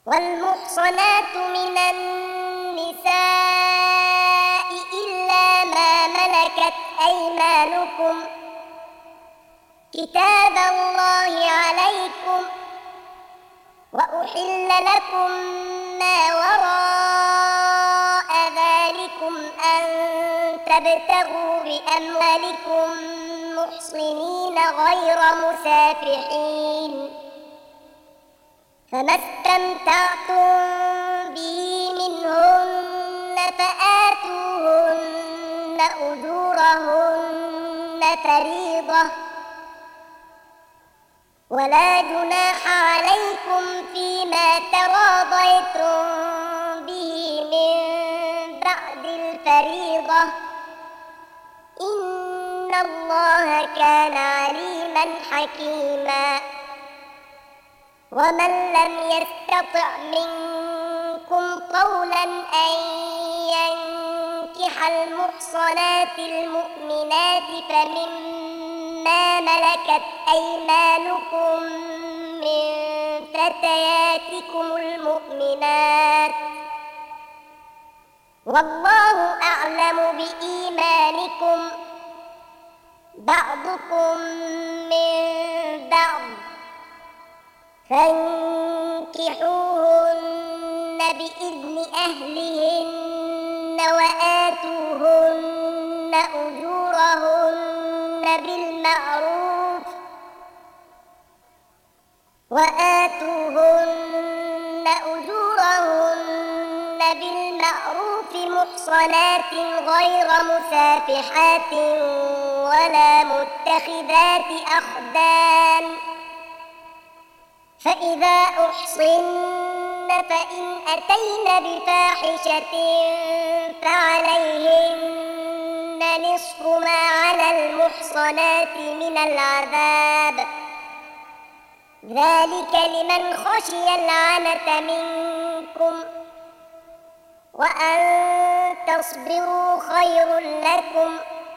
والمحصنات من النساء إلا ما ملكت أيمانكم كتاب الله عليكم، وأحل لكم ما وراء ذلكم أن تبتغوا بأموالكم محصنين غير مسافحين، فما استمتعتم به منهن فآتوهن أجورهن فريضة، ولا جناح عليكم فيما تراضيتم به من بعد الفريضة، إن الله كان عليما حكيما. ومن لم يستطع منكم طولا أن ينكح المحصنات المؤمنات فمما ملكت أيمانكم من فتياتكم المؤمنات، والله أعلم بإيمانكم، بعضكم من بعض، فانكحوهن بإذن أهلهن وآتوهن أجورهن بالمعروف محصنات غير مسافحات ولا متخذات أخدان، فإذا أحصن فإن أتين بفاحشة فعليهن نصف ما على المحصنات من العذاب، ذلك لمن خشي العنة منكم، وأن تصبروا خير لكم،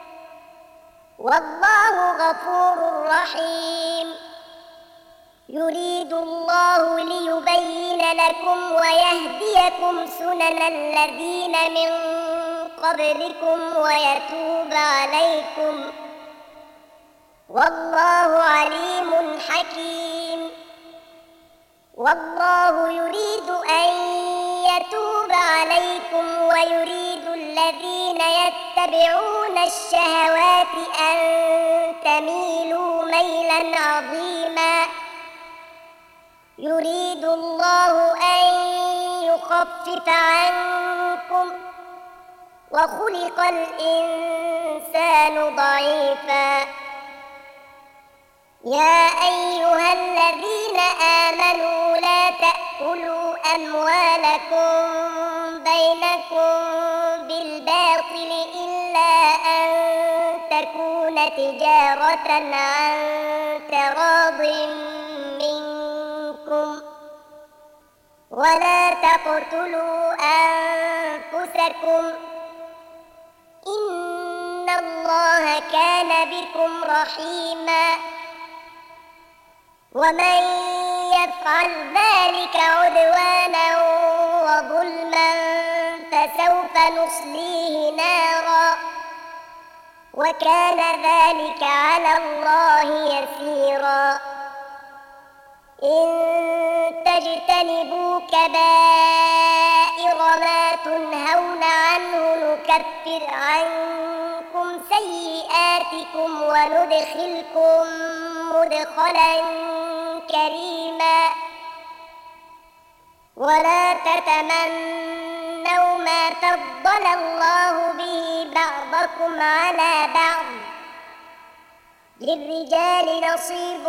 والله غفور رحيم. يريد الله ليبين لكم ويهديكم سنن الذين من قبلكم ويتوب عليكم، والله عليم حكيم. والله يريد أن يتوب عليكم ويريد الذين يتبعون الشهوات أن تميلوا ميلا عظيما. يريد الله أن يخفف عنكم، وخلق الإنسان ضعيفا. يا أيها الذين آمنوا لا تأكلوا أموالكم بينكم بالباطل إلا أن تكون تجارة عن تراض منكم، ولا تقتلوا أنفسكم، إن الله كان بكم رحيما. ومن يفعل ذلك عدوانا وظلما فسوف نصليه نارا، وكان ذلك على الله يسيرا. إن تجتنبوا كبائر ما تنهون عنه نكفر عنكم سيئاتكم وندخلكم مدخلا كريما. ولا تتمنوا ما فضل الله به بعضكم على بعض، للرجال نصيب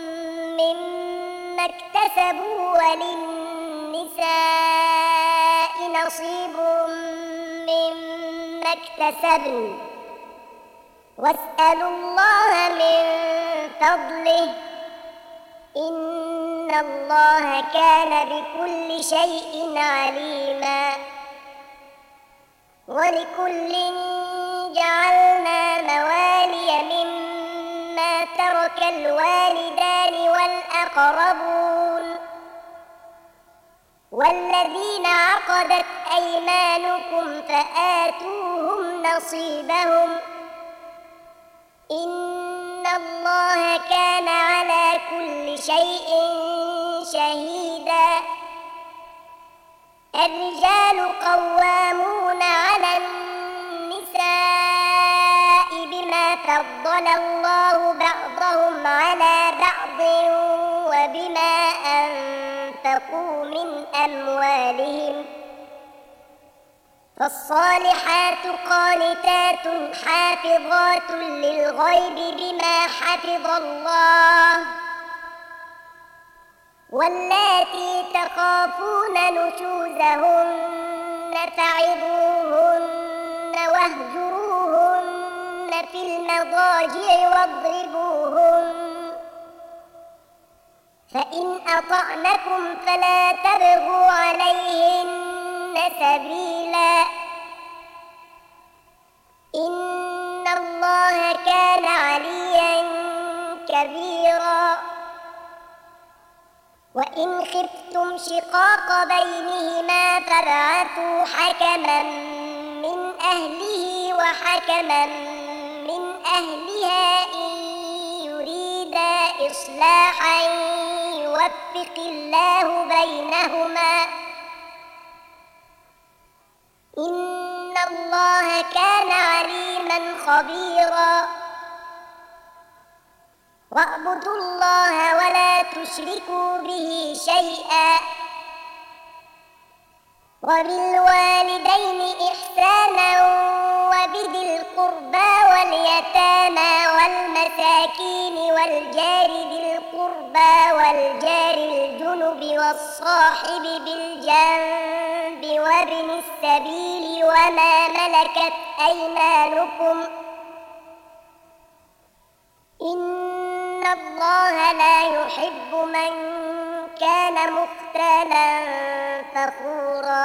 مما اكتسبوا وللنساء نصيب مما اكتسبن، واسألوا الله من فضله، إن الله كان بكل شيء عليما. ولكل جعلنا موالي مما ترك الوالدان والأقربون، والذين عقدت أيمانكم فآتوهم نصيبهم إن الله كان على كل شيء شهيدا الرجال قوامون على النساء بما فضل الله بعضهم على بعض وبما أنفقوا من أموالهم فالصالحات قانتات حافظات للغيب بما حفظ الله واللاتي تخافون نشوزهن فعظوهن واهجروهن في المضاجع واضربوهن فإن أطعنكم فلا تبغوا عليهن سبيلا إن الله كان عليا كبيرا وإن خفتم شقاق بينهما فابعثوا حكما من أهله وحكما من أهلها إن يريدا إصلاحا يوفق الله بينهما إن الله كان عليما خبيرا واعبدوا الله ولا تشركوا به شيئا وبالوالدين إحسانا وبذي القربى واليتامى والمساكين والجار ذي القربى والجار الجنب والصاحب بالجنب وابن السبيل وما ملكت أيمانكم إن الله لا يحب من كان مختالا فخورا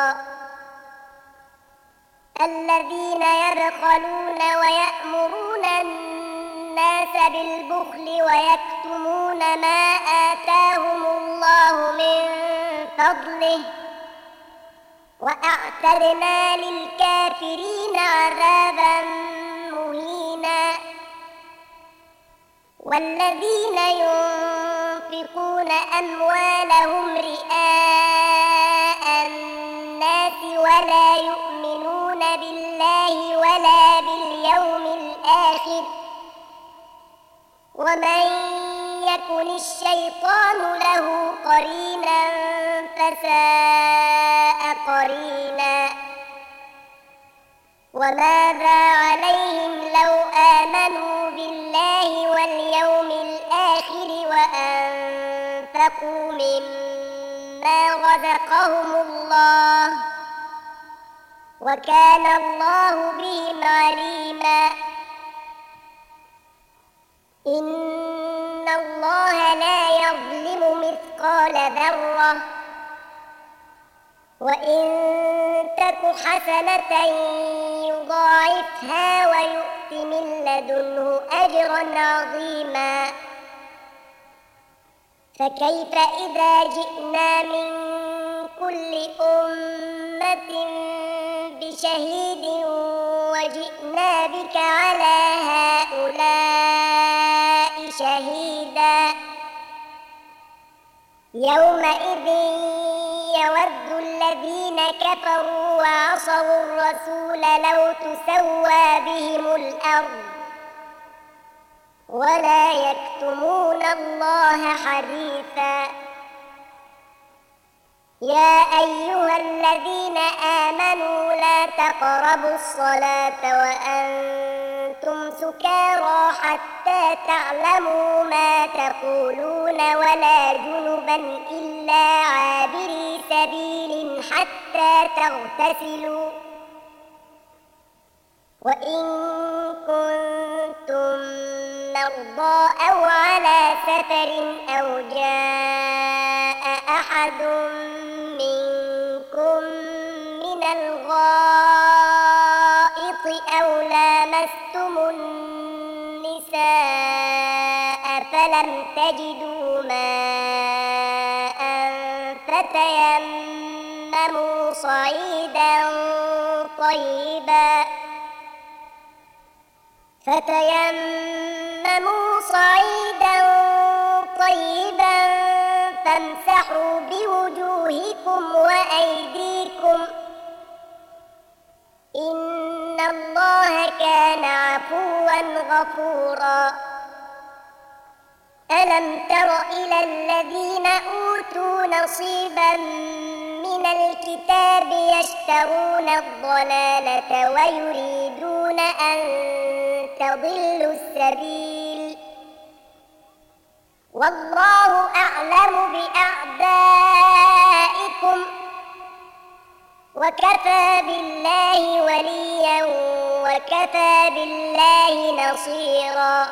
الذين يبخلون ويأمرون الناس بالبخل ويكتمون ما آتاهم الله من فضله وأعتدنا للكافرين عذابا مهينا والذين ينفقون أموالهم رئاء الناس ولا يؤمنون بالله ولا باليوم الآخر ومن يكن الشيطان له قرينا فساء قرينا وماذا عليهم لو آمنوا بالله واليوم الآخر وأنفقوا مما رزقهم الله وكان الله بهم عليما إن الله لا يظلم مثقال ذرة وإن تك حسنة يضاعفها ويؤت من لدنه أجرا عظيما فكيف إذا جئنا من كل أمة بشهيد وجئنا بك على هؤلاء شهيدا يومئذ يود الذين كفروا وعصوا الرسول لو تسوى بهم الأرض ولا يكتمون الله حديثا يا أيها الذين آمنوا لا تقربوا الصلاة وأنتم سكارى حتى تعلموا ما تقولون ولا جنبا إلا عابري سبيل حتى تغتسلوا وإن كنتم مرضى أو على سفر أو جاء أحد منكم من الغائط أو لامستم النساء فلم تجدوا ماء فتيمموا صعيدا طيبا فامسحوا بوجوهكم وأيديكم إن الله كان عفوا غفورا ألم تر إلى الذين أوتوا نصيبا من الكتاب يشترون الضلالة ويريدون أن تضلوا السبيل والله أعلم بأعدائكم وكفى بالله وليا وكفى بالله نصيرا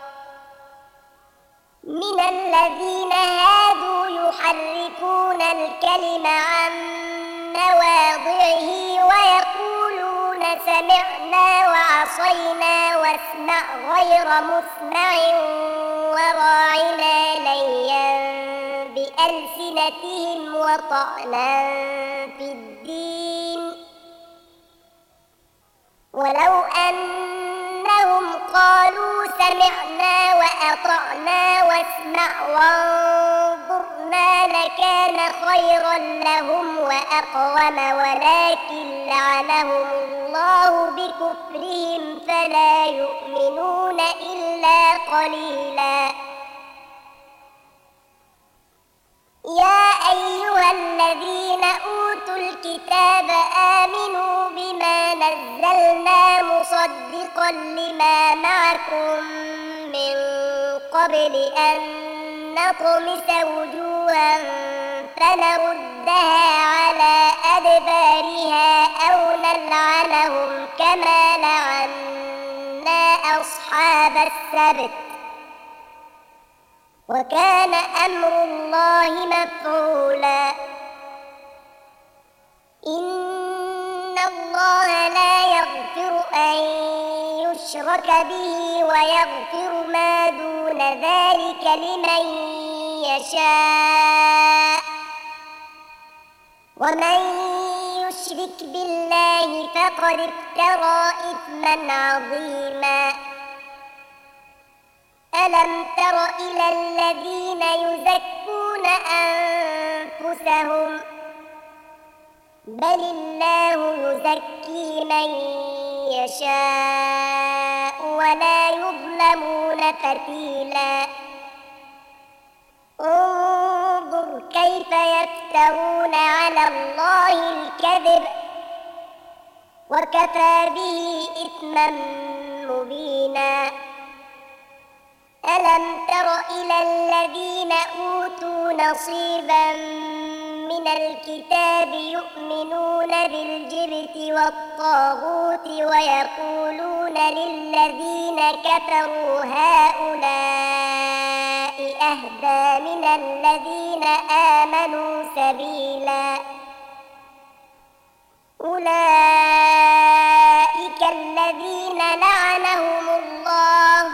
من الذين هادوا يحرفون الكلم عن مواضعه ويقولون سمعنا وعصينا واسمع غير مسمع وراعنا ليا بألسنتهم وطعنا في الدين ولو أنهم قالوا سمعنا وأطعنا واسمع وانظرنا لكان خيرا لهم وأقوم ولكن لعنهم الله بكفرهم فلا يؤمنون إلا قليلا يا أيها الذين أوتوا الكتاب آمنوا بما نزلنا مصدقا لما معكم من قبل أن نطمس وجوها فنردها على أدبارها أو نلعنهم كما لعنا أصحاب السبت وكان أمر الله مفعولا إن الله لا يغفر أن يشرك به ويغفر ما دون ذلك لمن يشاء ومن يشرك بالله فقد افترى إثما عظيما ألم تر إلى الذين يزكون أنفسهم بل الله يزكي من يشاء ولا يظلمون فتيلا انظر كيف يفترون على الله الكذب وكفى به إثما مبينا ألم تر إلى الذين أوتوا نصيبا من الكتاب يؤمنون بالجبت والطاغوت ويقولون للذين كفروا هؤلاء أهدى من الذين آمنوا سبيلا أولئك الذين لعنهم الله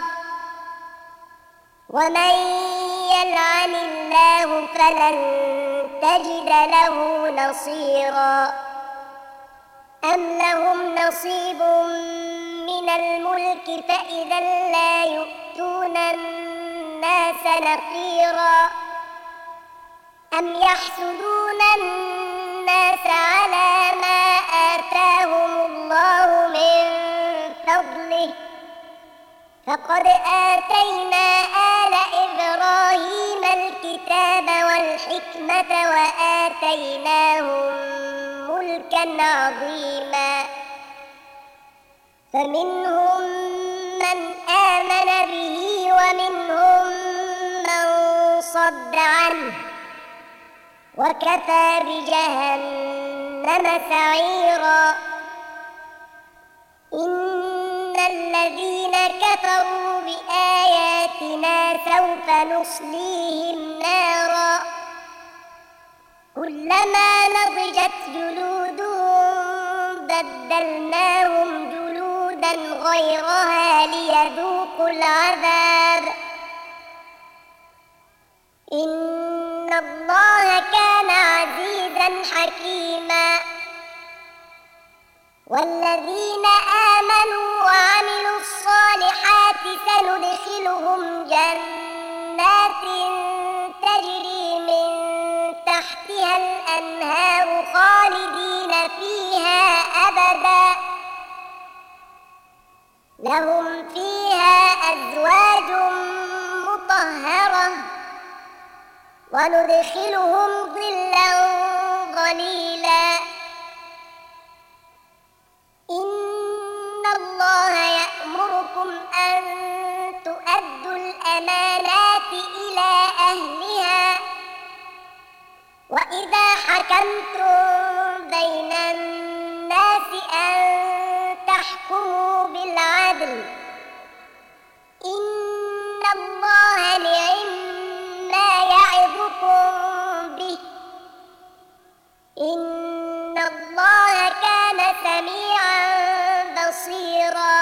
ومن يلعن الله فلن تجد له نصيرا أم لهم نصيب من الملك فإذا لا يؤتون الناس نقيرا أم يحسدون الناس على ما آتاهم الله من فضله فقد آتينا آل إبراهيم الكتاب والحكمة وآتيناهم ملكا عظيما فمنهم من آمن به ومنهم من صد عنه وكفى بجهنم سعيرا إن الذين كفروا بآياتنا سوف نصليهم نارا كلما نضجت جلودهم بدلناهم جلودا غيرها ليذوقوا العذاب إن الله كان عزيزا حكيما والذين آمنوا وعملوا الصالحات سندخلهم جنات تجري من تحتها الأنهار خالدين فيها أبدا لهم فيها أزواج مطهرة وندخلهم ظلا ظليلا إن الله يأمركم أن تؤدوا الأمانات إلى أهلها وإذا حكمتم بين الناس أن تحكموا بالعدل إن الله نعم يعظكم به إن الله كان سميعا بصيرا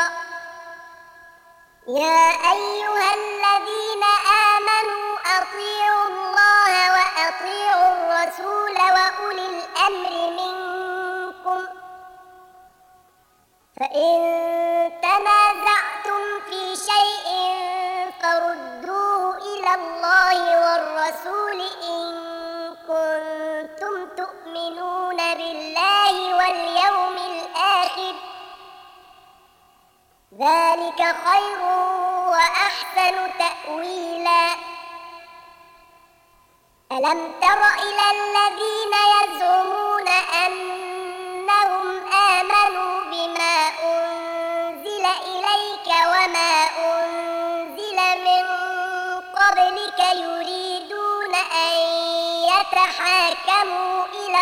يا أيها الذين آمنوا أطيعوا الله وأطيعوا الرسول وأولي الأمر منكم فإن تنازعتم في شيء فردوه إلى الله والرسول إن كنتم تؤمنون بالله واليوم الآخر ذلك خير وأحسن تأويلا ألم تر إلى الذين يزعمون أنهم آمنوا بما أنزل إليك وما أنزل من قبلك يريدون أن يتحاكموا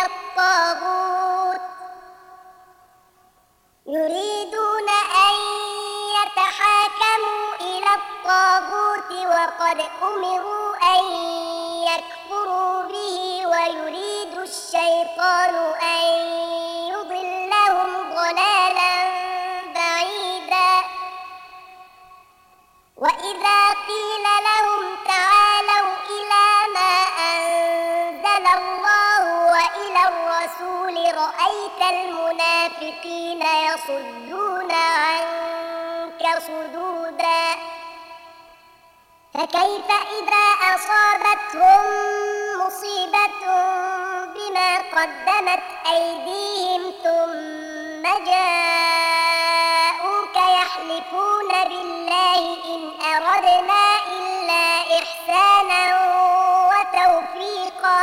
إلى الطاغوت وقد أمروا أن يكفروا به ويريد الشيطان أن يضلهم ضلالا بعيدا وإذا قيل لهم تعالوا إلى ما أنزل الله وإلى الرسول رأيت المنافقين يصدون عنك صدودا فكيف إذا أصابتهم مصيبة بما قدمت أيديهم ثم جاءوك يحلفون بالله إن أردنا إلا إحسانا وتوفيقا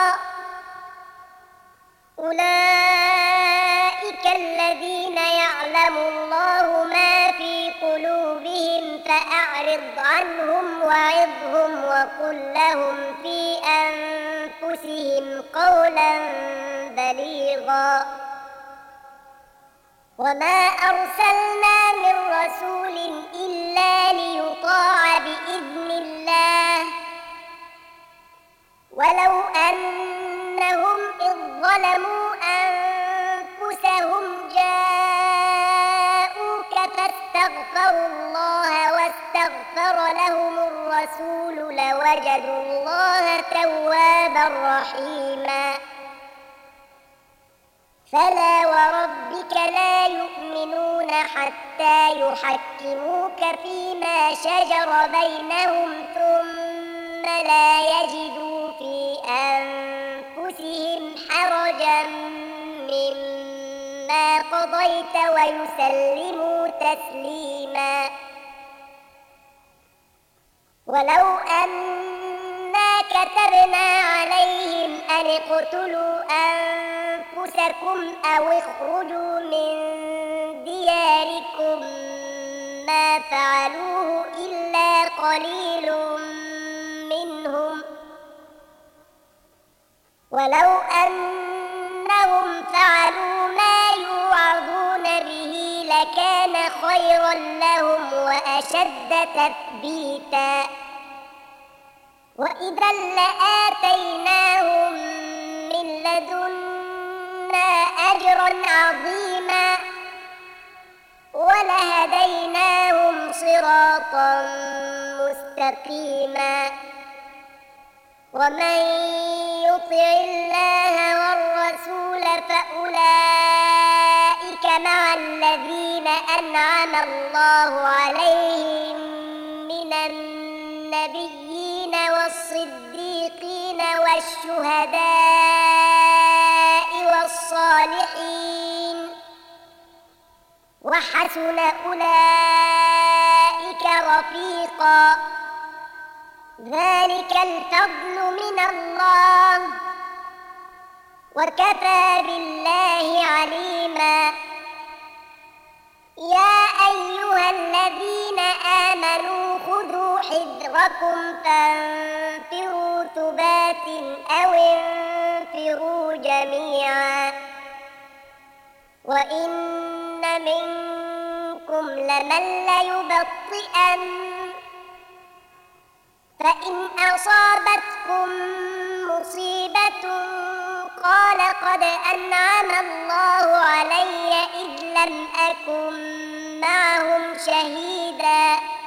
أولئك الذين يعلم الله ما في قلوبهم فأعرض عنهم وعظهم وقل لهم في أنفسهم قولا بليغا وما أرسلنا من رسول إلا ليطاع بإذن الله ولو أنهم إذ ظلموا أنفسهم جاءوك فاستغفروا الله واستغفر لهم الرسول لوجدوا الله توابا رحيما فلا وربك لا يؤمنون حتى يحكموك فيما شجر بينهم ثم لا يجدوا في أنفسهم حرجا مما قضيت ويسلموا تسليما ولو أنا كتبنا عليهم أن اقتلوا أنفسكم أو اخرجوا من دياركم ما فعلوه إلا قليل منهم ولو أنهم فعلوا ما يوعظون به لكان خيرا لهم وأشد تثبيتا وإذا لآتيناهم من لدنا أجرا عظيما ولهديناهم صراطا مستقيما ومن يطع الله والرسول فأولئك مع الذين أنعم الله عليهم من النبيين والصديقين والشهداء والصالحين وحسن أولئك رفيقا ذلك الفضل من الله وكفى بالله عليما يا أيها الذين آمنوا خذوا حذركم فانفروا ثبات أو انفروا جميعا وإن منكم لمن ليبطئن فإن أصابتكم مصيبة قال قد أنعم الله علي إذ لم أكن معهم شهيدا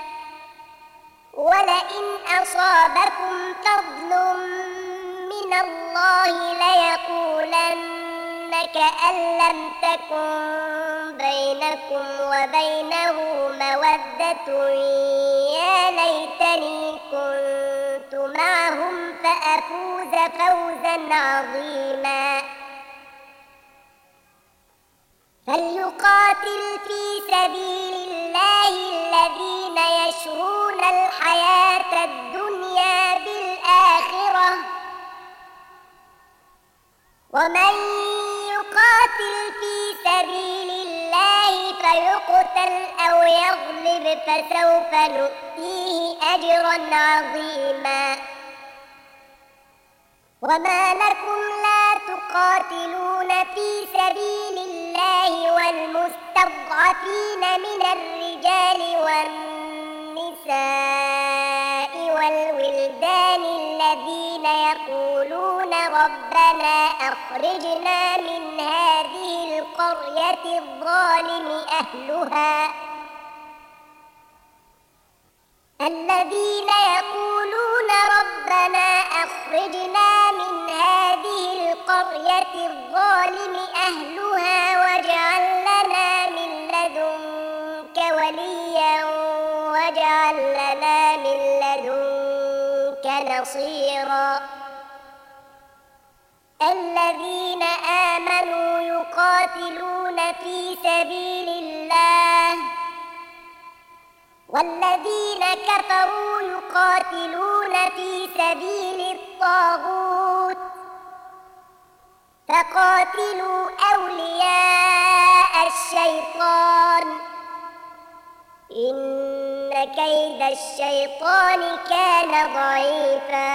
ولئن أصابكم فضل من الله ليقولن كأن لم تكن بينكم وبينه مودة يا ليتني كنت معهم فأفوز فوزا عظيما فليقاتل في سبيل الله الذين يشرون الحياة الدنيا بالآخرة ومن يقاتل في سبيل الله فيقتل أو يغلب فسوف نؤتيه أجرا عظيما وما لكم لا تقاتلون في سبيل الله والمستضعفين من الرجال والنساء والولدان الذين يقولون ربنا أخرجنا من هذه القرية الظالم أهلها الذين يقولون ربنا أخرجنا من هذه القرية الظالم أهلها واجعل لنا من لدنك وليا واجعل لنا من لدنك نصيرا الذين آمنوا يقاتلون في سبيل الله والذين كفروا يقاتلون في سبيل الطاغوت فقاتلوا أولياء الشيطان إن كيد الشيطان كان ضعيفا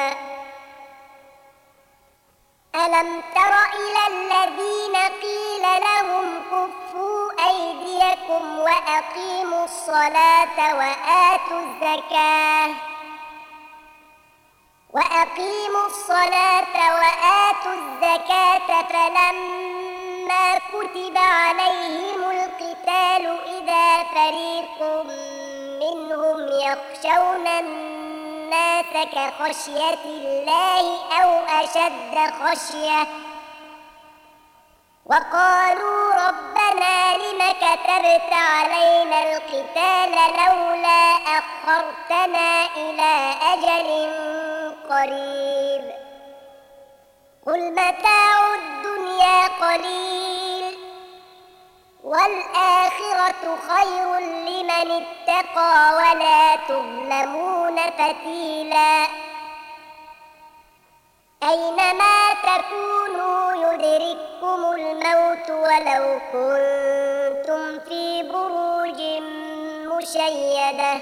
ألم تر إلى الذين قيل لهم كفوا أيديكم وأقيموا الصلاة وآتوا الزكاة فلما كتب عليهم القتال إذا فريق منهم يخشون الناس كخشية الله أو أشد خشية وقالوا ربنا لم كتبت علينا القتال لولا أخرتنا إلى أجل قريب قل متاع الدنيا قليل والآخرة خير لمن اتقى ولا تظلمون فتيلا أينما تكونوا يدرككم الموت ولو كنتم في بروج مشيدة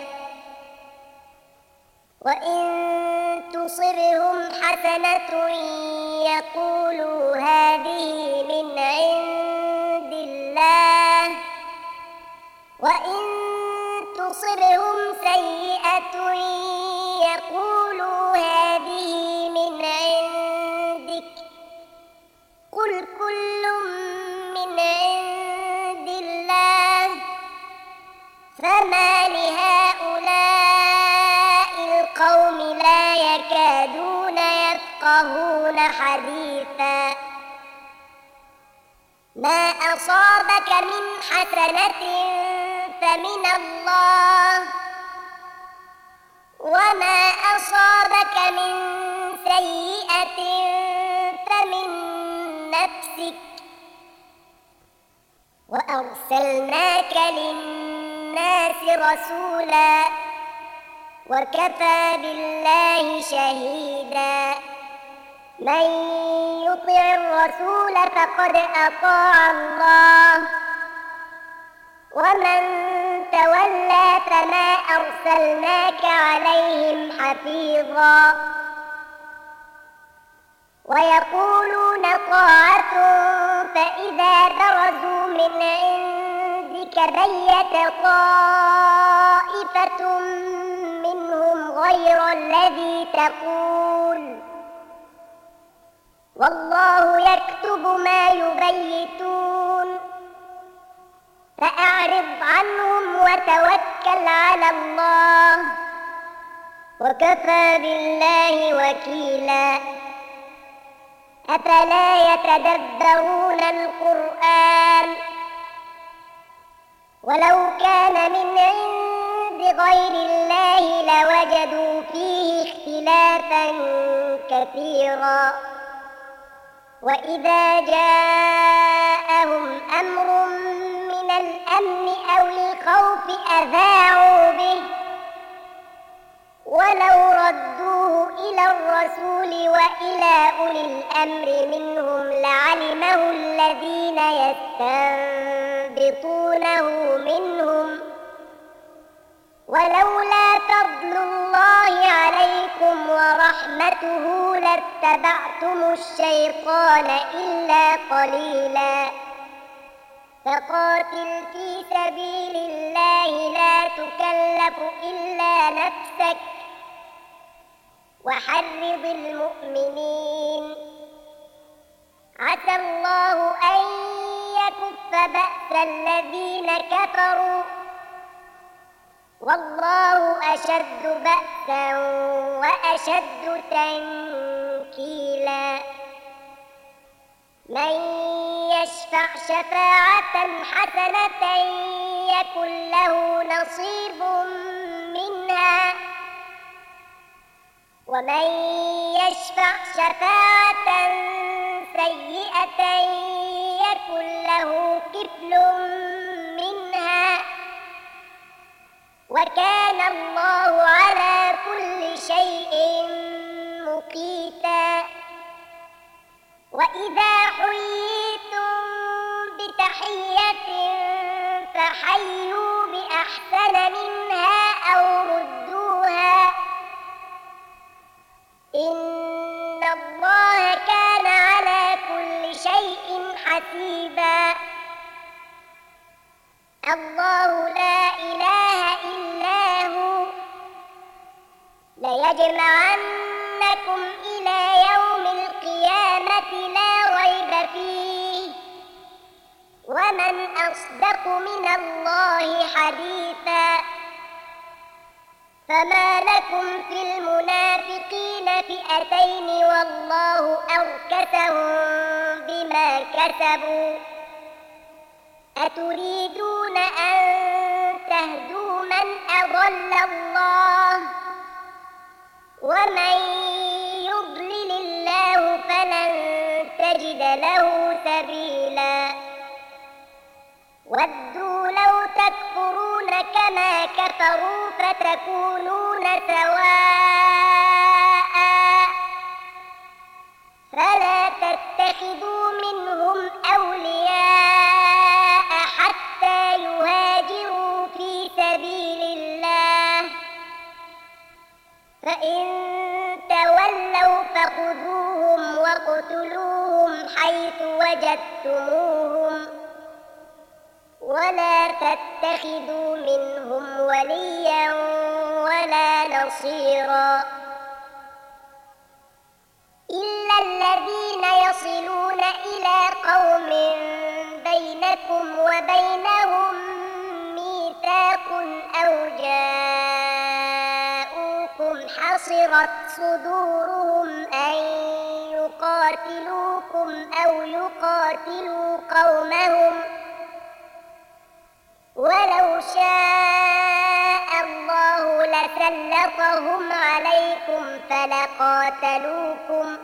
وإن تصبهم حسنة يقولوا هذه من عند الله وإن تصبهم سيئة يقولوا هذه من عندك قل كل من عند الله فما لهؤلاء القوم لا يكادون يفقهون حديثا ما أصابك من حسنة فمن الله وما أصابك من سيئة فمن نفسك وأرسلناك للناس رسولا وكفى بالله شهيدا من يطع الرسول فقد أطاع الله ومن تولى فما أرسلناك عليهم حفيظا ويقولون طاعة فإذا برزوا من عندك بيت طائفة منهم غير الذي تقول والله يكتب ما يبيتون فأعرض عنهم وتوكل على الله وكفى بالله وكيلا أفلا يتدبرون القرآن ولو كان من عند غير الله لوجدوا فيه اختلافا كثيرا وإذا جاءهم أمر من الأمن أو الخوف أذاعوا به ولو ردوه إلى الرسول وإلى أولي الأمر منهم لعلمه الذين يستنبطونه منهم ولولا فضل الله عليكم ورحمته لاتبعتم الشيطان إلا قليلا فقاتل في سبيل الله لا تكلف إلا نفسك وحرض المؤمنين عسى الله أن يكف بأس الذين كفروا والله أشد بأسا وأشد تنكيلا من يشفع شفاعة حسنة يكن له نصيب منها ومن يشفع شفاعة سيئة يكن له كفل منها وكان الله على كل شيء مقيتا وإذا حييتم بتحية فحيوا بأحسن منها أو ردوها إن الله كان على كل شيء حسيبا الله لا إله إلا هو ليجمعنكم إلى يوم القيامة لا ريب فيه ومن أصدق من الله حديثا فما لكم في المنافقين فئتين والله أركسهم بما كسبوا أتريدون أن تهدوا من أضل الله ومن يضلل الله فلن تجد له سبيلا ودوا لو تكفرون كما كفروا فتكونون سواء فلا تتخذوا منهم أولياء حتى يهاجروا في سبيل الله فإن تولوا فخذوهم واقتلوهم حيث وجدتموهم ولا تتخذوا منهم وليا ولا نصيرا إلا الذين يصلون إلى قوم بينكم وبينهم ميثاق أو جاءوكم حصرت صدورهم أن يقاتلوكم يقتلوكم أو يقاتلوا قومهم ولو شاء الله لسلطهم عليكم فلقاتلوكم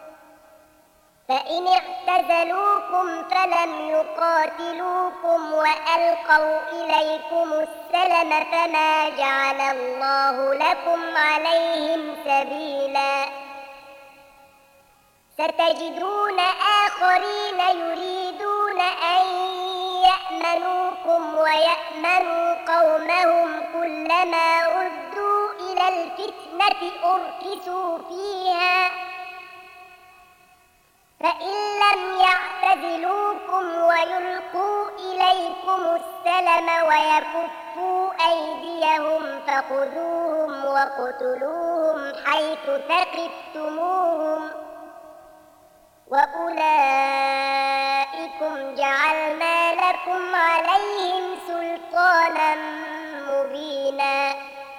فإن اعتزلوكم فلم يقاتلوكم وألقوا إليكم السلم فما جعل الله لكم عليهم سبيلا ستجدون آخرين يريدون أن يأمنوكم ويأمنوا قومهم كلما ردوا إلى الفتنة أركسوا فيها فإن لم يعتزلوكم ويلقوا إليكم السلم ويكفوا أيديهم فخذوهم واقتلوهم حيث ثقفتموهم وأولئكم جعلنا لكم عليهم سلطانا مبينا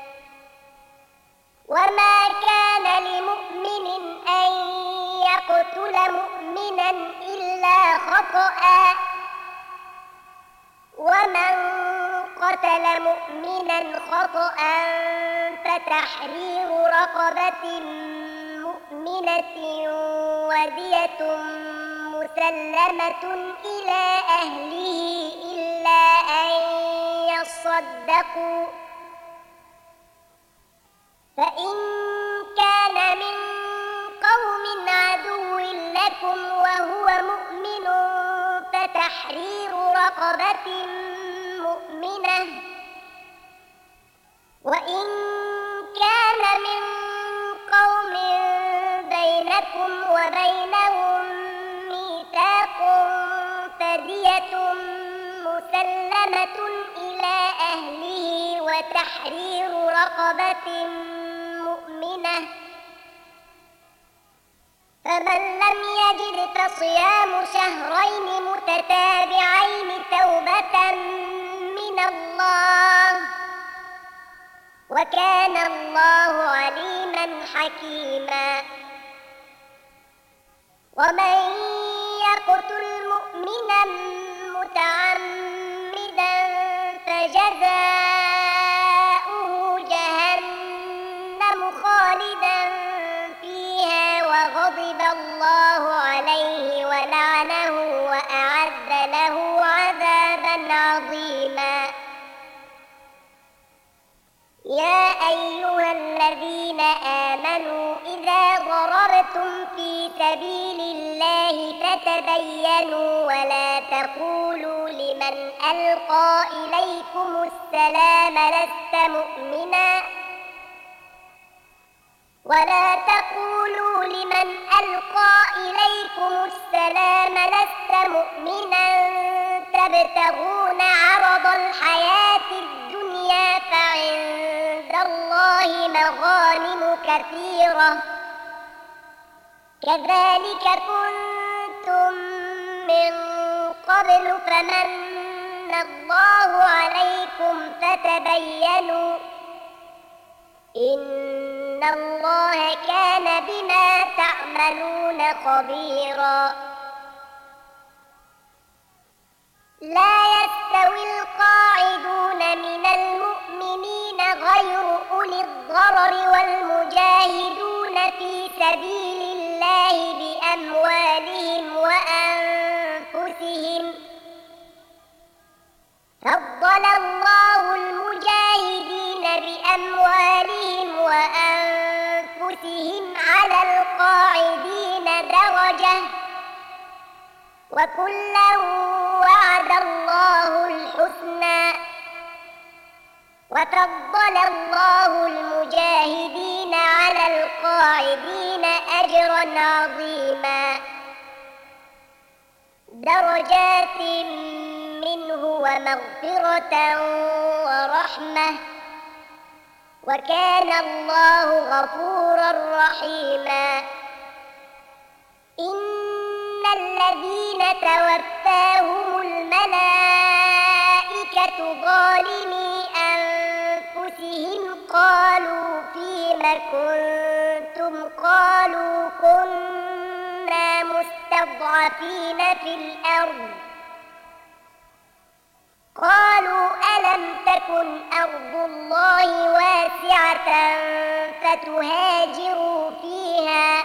وما كان لمؤمن أن يقتل مؤمنا إلا خطأ ومن قتل مؤمنا خطأ فتحرير رقبة مؤمنة ودية مسلمة إلى أهله إلا أن يصدقوا فإن كان من قوم عدو لكم وهو مؤمن فتحرير رقبة مؤمنة وإن كان من قوم بينكم وبينهم ميثاق فدية مسلمة إلى أهله وتحرير رقبة مؤمنة فمن لم يجد فصيام شهرين متتابعين توبة من الله وكان الله عليما حكيما ومن يقتل مؤمنا متعمدا فجزاؤه جهنم خالدا فيها وغضب الله عليه ولعنه وأعد له عذابا عظيما يا أيها الذين آمنوا إذا ضربتم في سبيل الله فتبينوا ولا تقولوا لمن ألقى إليكم السلام لست مؤمنا ولا تقولوا لمن ألقى إليكم السلام لست مؤمنا تبتغون عرض الحياة الدنيا فعند الله مغانم كثيرة كذلك كنتم من قبل فمن الله عليكم فتبينوا إن الله كان بما تعملون خبيرا لا يستوي القاعدون من المؤمنين غير أولي الضرر والمجاهدون في سبيل الله بأموالهم وأنفسهم فضل الله المجاهدين بأموالهم وأنفسهم على القاعدين درجة وكلا وعد الله الحسنى وفضل الله المجاهدين على القاعدين أجرا عظيما درجات منه ومغفرة ورحمة وكان الله غفورا رحيما إن الذين توفاهم الملائكة ظالمي أنفسهم قالوا فيم كنتم قالوا كنا مستضعفين المستضعفين في الأرض قالوا ألم تكن أرض الله واسعة فتهاجروا فيها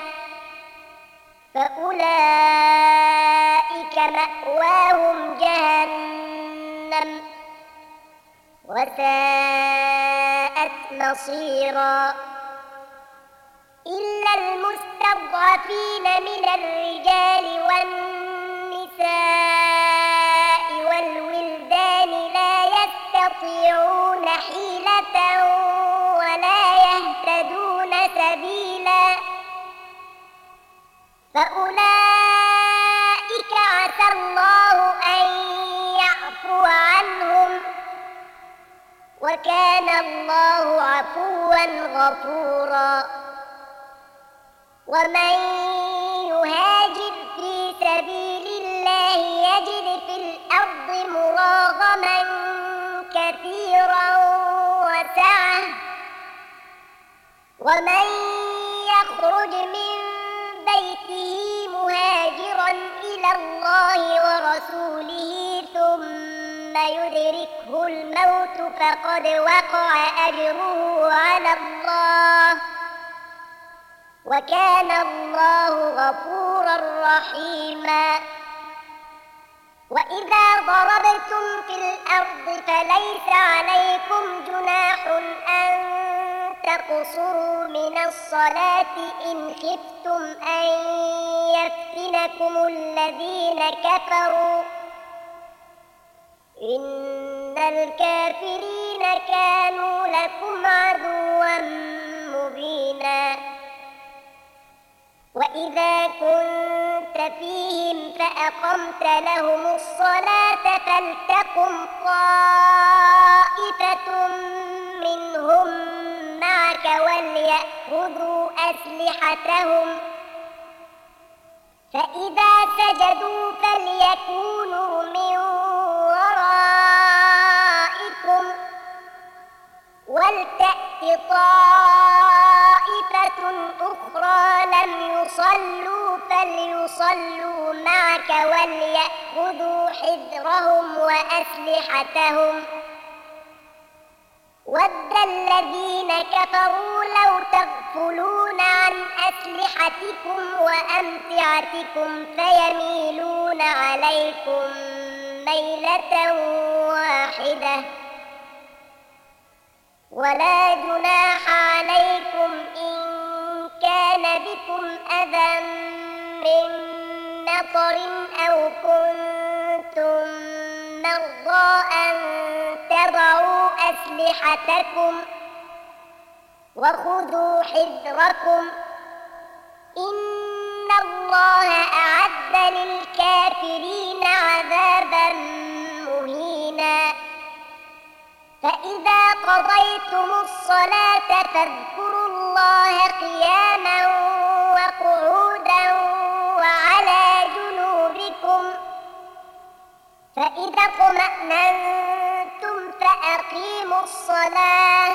فأولئك مأواهم جهنم وساءت مصيرا إلا المستضعفين من الرجال والنساء والولدان لا يستطيعون حيلة ولا يهتدون سبيلا فأولئك عسى الله أن يعفو عنهم وكان الله عفوا غفورا ومن يهاجر في سبيل الله يجد في الأرض مراغما كثيرا وسعة ومن يخرج من بيته مهاجرا إلى الله ورسوله ثم يدركه الموت فقد وقع أجره على الله وكان الله غفورا رحيما وإذا ضربتم في الأرض فليس عليكم جناح أن تقصروا من الصلاة إن خفتم أن يفتنكم الذين كفروا إن الكافرين كانوا لكم عدوا مبينا وإذا كنت فيهم فأقمت لهم الصلاة فلتقم طائفة منهم معك وليأخذوا أسلحتهم فإذا سجدوا فليكونوا من ورائكم ولتأت طائفة أخرى لم يصلوا فليصلوا معك وليأخذوا حذرهم وأسلحتهم ود الذين كفروا لو تغفلون عن أسلحتكم وأمتعتكم فيميلون عليكم ميلة واحدة ولا جناح عليكم إن كان بكم أذى من مطر أو كنتم مرضى أن تضعوا أسلحتكم وخذوا حذركم إن الله أعد للكافرين عذابا مهينا فإذا قضيتم الصلاة فاذكروا الله قياما وقعودا وعلى جنوبكم فإذا اطمأننتم فأقيموا الصلاة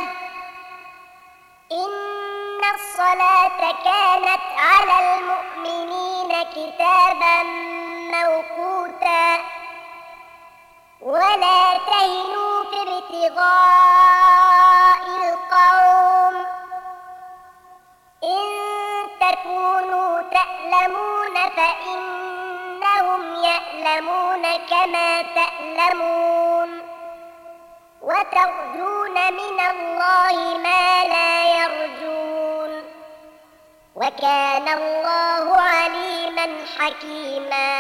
إن الصلاة كانت على المؤمنين كتابا موقوتا ولا تهنوا في ابتغاء القوم إن تكونوا تألمون فإنهم يألمون كما تألمون وترجون من الله ما لا يرجون وكان الله عليما حكيما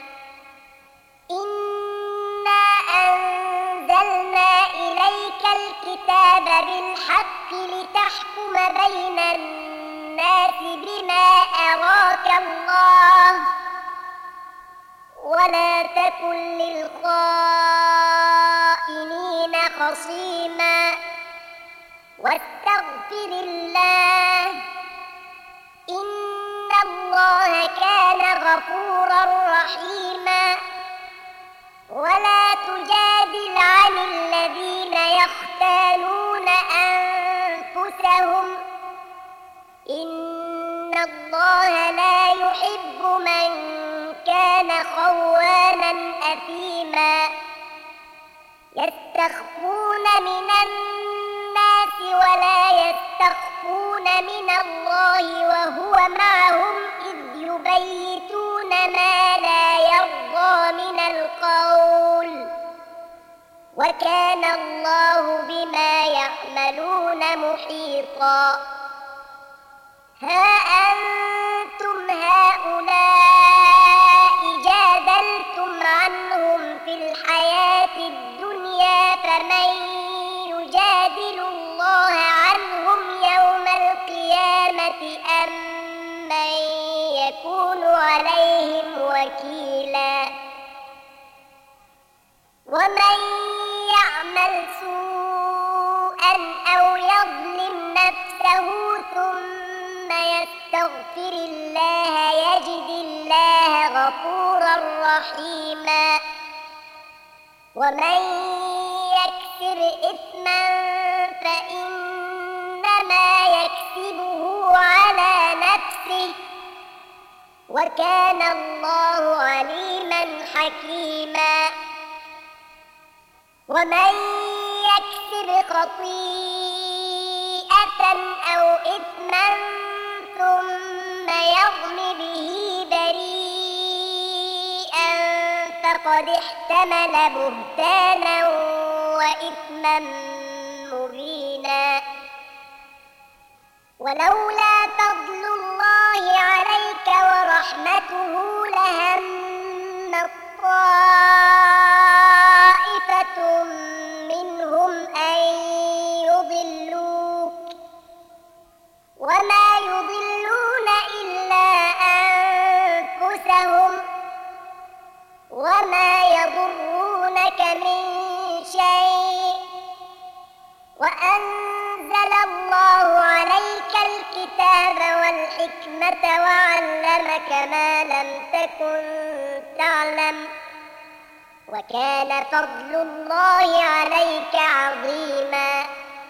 إنا أنزلنا إليك الكتاب بالحق لتحكم بين الناس بما أراك الله ولا تكن للخائنين خصيما واستغفر الله إن الله كان غفورا رحيما ولا تجادل عن الذين يختانون أنفسهم إن الله لا يحب من كان الله بما يعملون محيطا ها أنتم هؤلاء جادلتم عنهم في الحياة الدنيا فمن يجادل الله عنهم يوم القيامة أم من يكون عليهم وكيلا ومن يعمل سوءا أو يظلم نفسه ثم يستغفر الله يجد الله غفورا رحيما ومن يكسب إثما فإنما يكسبه على نفسه وكان الله عليما حكيما ومن يكسب خطيئة أو إثما ثم يرم به بريئا فقد احتمل بهتانا وإثما مبينا ولولا فضل الله عليك ورحمته لهم طائفة منهم أن يضلوك وما يضلون إلا أنفسهم وما يضرونك من شيء وأنزل الله عليك الكتاب والحكمة وعلمك ما لم تكن تعلم وكان فضل الله عليك عظيما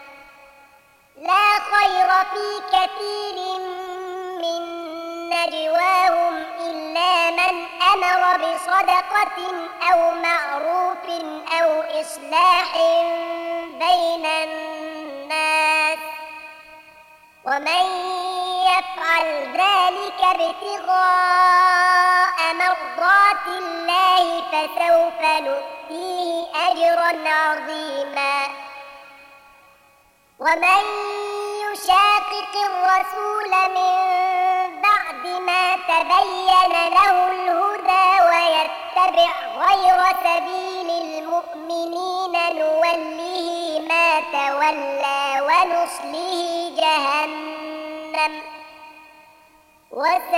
لا خير في كثير من نجواهم إلا من أمر بصدقة أو معروف أو إصلاح بين الناس ومن يفعل ذلك ابتغاء مرضات الله فسوف نؤتيه أجرا عظيما ومن يشاقق الرسول من بعد ما تبين له الهدى ويتبع غير سبيل المؤمنين نوله ما تولى ونصله جهنم وساءت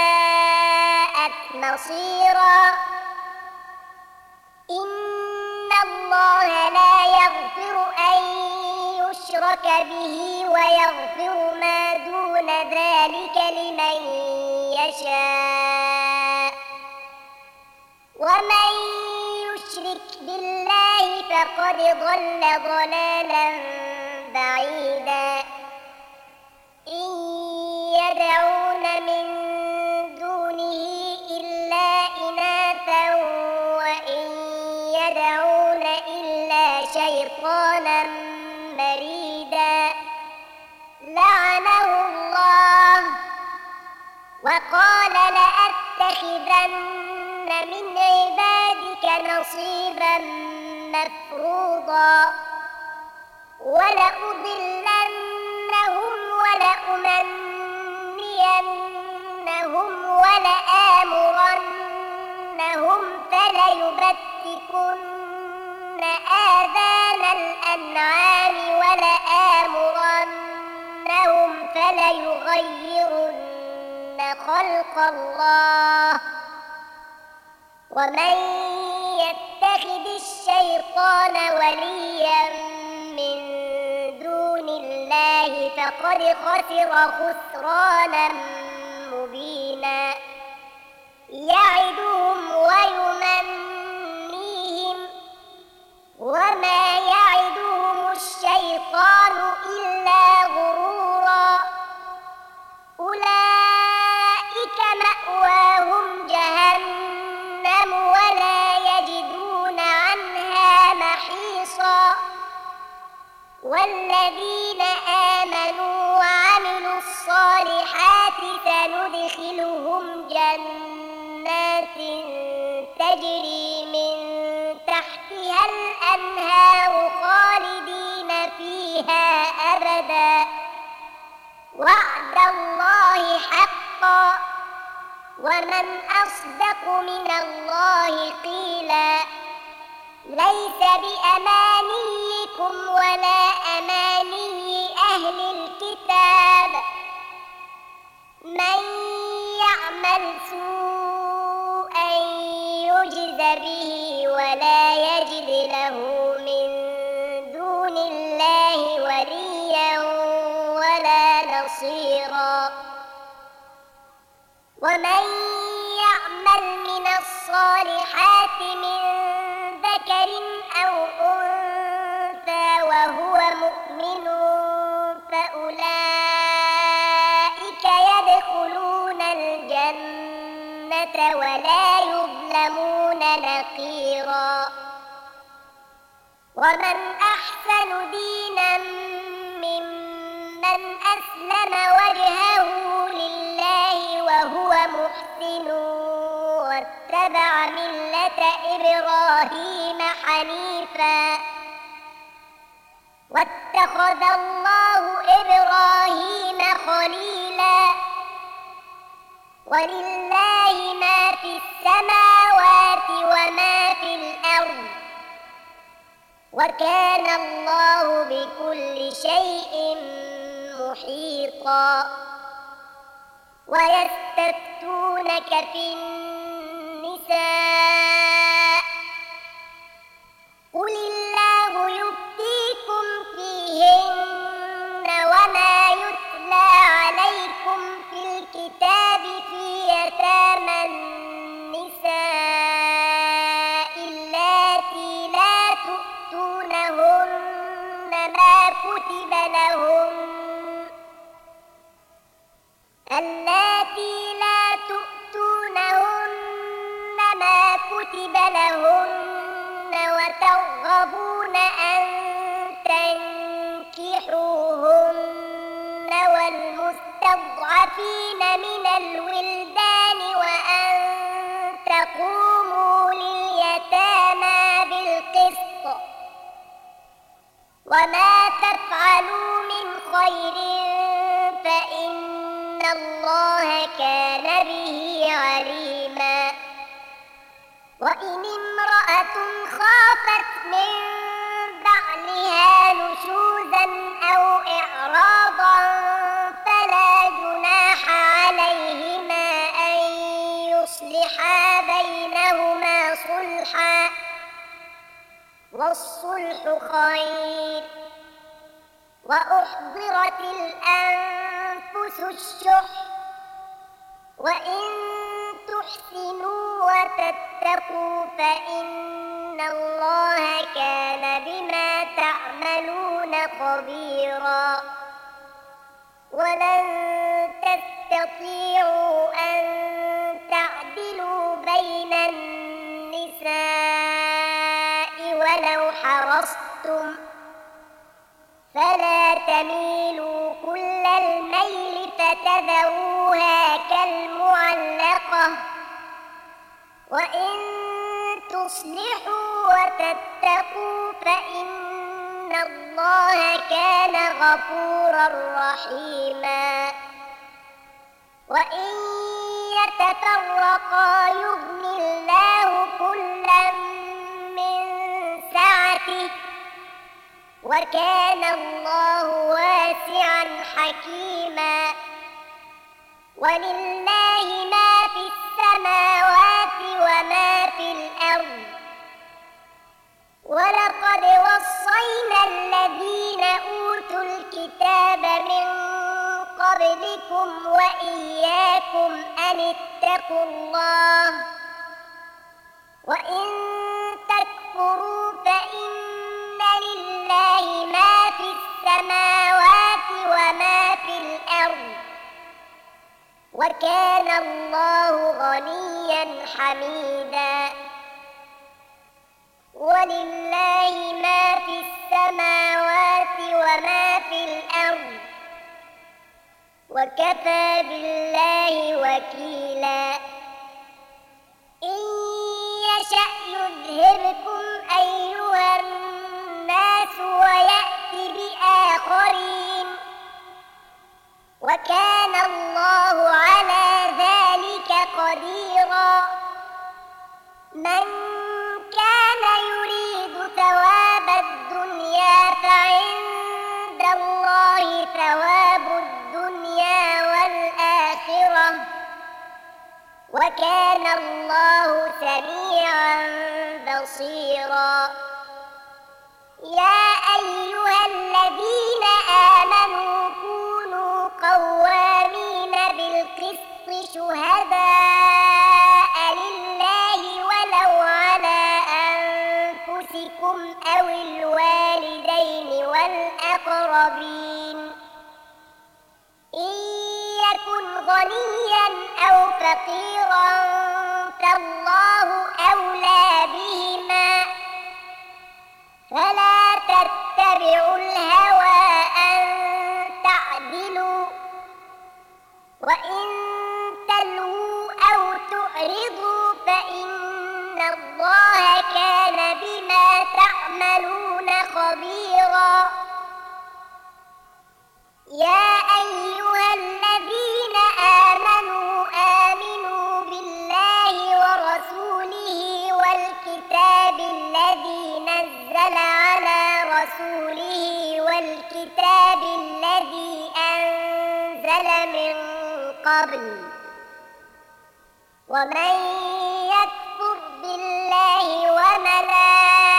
مصيرا إن الله لا يغفر أن يشرك به ويغفر ما دون ذلك لمن يشاء ومن يشرك بالله فقد ضل ضلالا بعيدا إن يدعون من دونه إلا إناثا وإن يدعون إلا شيطانا مريدا لعنه الله وقال لأتخذن من عبادك نصيبا مفروضا ولأضلنهم ولأمنينهم ولآمرنهم فليبتكن آذان الأنعام ولآمرنهم فليغيرن خلق الله ومن يتخذ الشيطان وليا من دون الله فقد خسر خسرانا مبينا يعدهم ويمنيهم وما يعدهم الشيطان إلا غرورا أولئك مأواهم جهنم ولا يجدون عنها محيصا والذين آمنوا وعملوا الصالحات سندخلهم جنات تجري من تحتها الأنهار الأنهار خالدين فيها أبدا وعد الله حقا ومن أصدق من الله قيلا ليس بأمانيكم ولا أماني أهل الكتاب من يعمل سوءا يجز به ولا يجد له من دون الله وليا ولا نصيرا ومن يعمل من الصالحات من ذكر أو أنثى وهو مؤمن فأولئك يدخلون الجنة ولا يظلمون نقيرا ومن أحسن دينا ممن أسلم وجهه لله وهو محسن واتبع ملة إبراهيم حنيفا واتخذ الله إبراهيم خليلا ولله ما في السماوات وما في الأرض وكان الله بكل شيء محيطا ويستفتونك في النساء قل الله يفتيكم فيهن وما يتلى عليكم في الكتاب في يتامى النساء اللاتي لا تؤتونهن ما كتب لهن وترغبون أن تنكحوهن والمستضعفين من الولدان وأن تقوموا لليتامى بالقسط وما تفعلوا من خير فإن الله كان به عليما وإن امرأة خافت من بعلها نشوزا أو إعراضا فلا جناح عليهما أن يصلحا بينهما صلحا والصلح خير وأحضرت الأنفس الشح وإن تحسنوا وتتقوا فإن الله كان بما تعملون خبيرا ولن تستطيعوا أن تعدلوا بين النساء ولو حرصتم فلا تميلوا كل الميل فتذروها كالمعلقة وإن تصلحوا وتتقوا فإن الله كان غفورا رحيما وإن يتفرقا يغن الله كلا من سعته وكان الله واسعا حكيما ولله ما في السماوات وما في الأرض ولقد وصينا الذين أوتوا الكتاب من قبلكم وإياكم أن اتقوا الله وإن تكفروا فإن لله ما في السماوات وما في الأرض وكان الله غنيا حميدا ولله ما في السماوات وما في الأرض وكفى بالله وكيلا إن يشأ يذهبكم أيها الناس بآخرين، وكان الله على ذلك قديرا. من كان يريد ثواب الدنيا فعند الله ثواب الدنيا والآخرة، وكان الله سميعا بصيرا. يا أيها الذين آمنوا كونوا قوامين بالقسط شهداء لله ولو على أنفسكم أو الوالدين والأقربين، إن يكن غنيا أو فقيرا فالله أولى بهما، فلا تتبعوا الهوى أن تعدلوا، وإن تلووا أو تعرضوا فإن الله كان بما تعملون خبيرا. يا أيها الذين آمنوا بالله ورسوله والكتاب الذي نزل على رسوله والكتاب الذي أنزل من قبل، ومن يكفر بالله وملائكته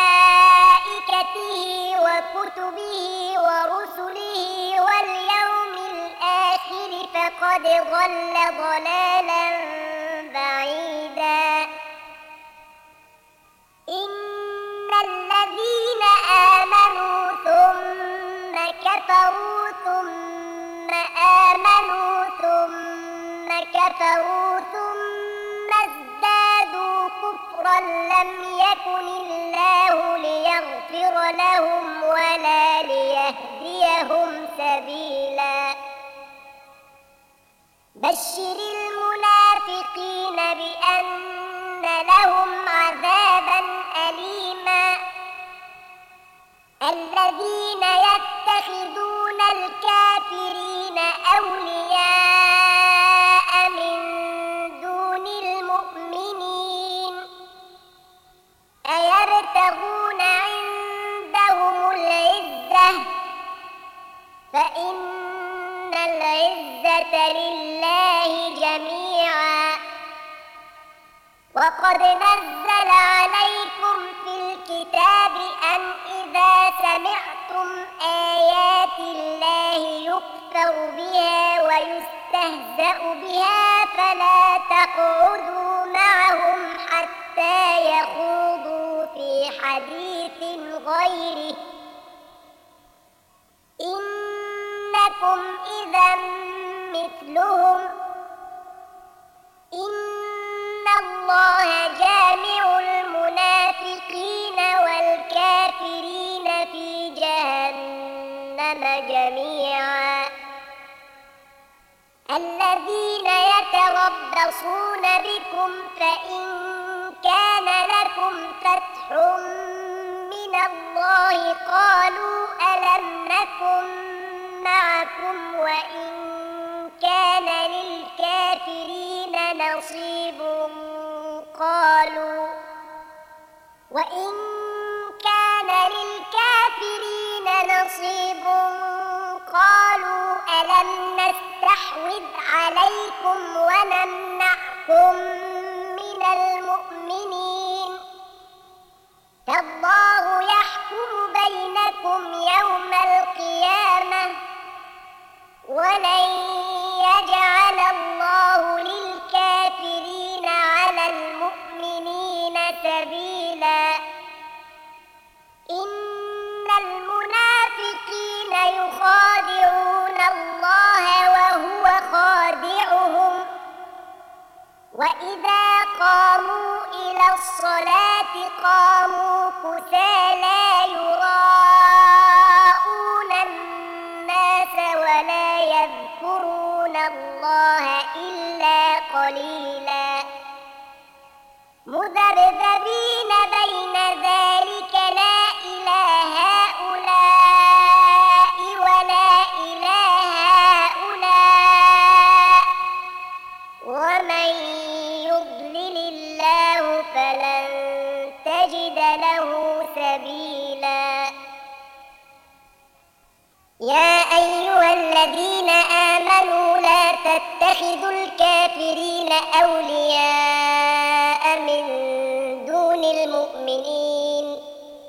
وكتبه ورسله واليوم الآخر فقد ضل ضلالا بعيدا. إن الذين آمنوا ثم كفروا ثم آمنوا ثم كفروا ثم ازدادوا كفرا لم يكن الله ليغفر لهم ولا ليهديهم سبيلا. بشر المنافقين بأن لهم عذابا أليما. الذين يتخذون الكافرين أولياء من دون المؤمنين أيبتغون عندهم العزة فإن العزة لله جميعا. وقد نزل عليكم في الكتاب أن إذا سمعتم آيات الله يكفر بها ويستهزأ بها فلا تقعدوا معهم حتى يخوضوا في حديث غيره إنكم إذا مثلهم إن الله جامع المنافقين والكافرين في جهنم جميعا. الذين يتربصون بكم فإن كان لكم فتح من الله قالوا ألم نكن معكم وإن كان للكافرين نصيب قالوا ألم نستحوذ عليكم ونمنعكم من المؤمنين فالله يحكم بينكم يوم القيامة ولن يجعل الله للكافرين على المؤمنين سبيلا. إن المنافقين يخادعون الله وهو خادعهم وإذا قاموا إلى الصلاة قاموا كسالى يراءون الناس ولا يذكرون الله إلا قليلا مذبذبين بين ذلك لا إلى هؤلاء سبيلا يا أيها الذين آمنوا لا تتخذوا الكافرين أولياء من دون المؤمنين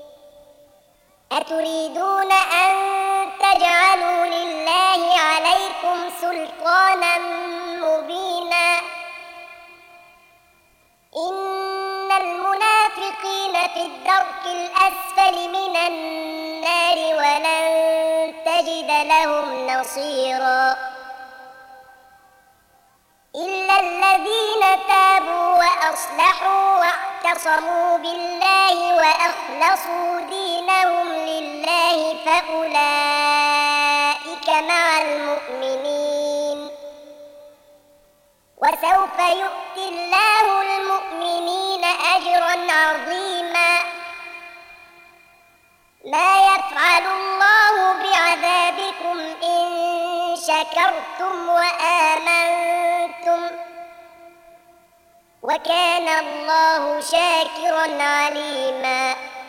أتريدون أن تجعلوا لله عليكم سلطانا مبينا إن المنافقين في الدرك الأسفل من النار ولن تجد لهم نصيرا إلا الذين تابوا وأصلحوا واعتصموا بالله وأخلصوا دينهم لله فأولئك مع المؤمنين وسوف يؤتي الله المؤمنين أجرا عظيما ما يفعل الله بعذابكم إن شكرتم وآمنتم وكان الله شاكرا عليما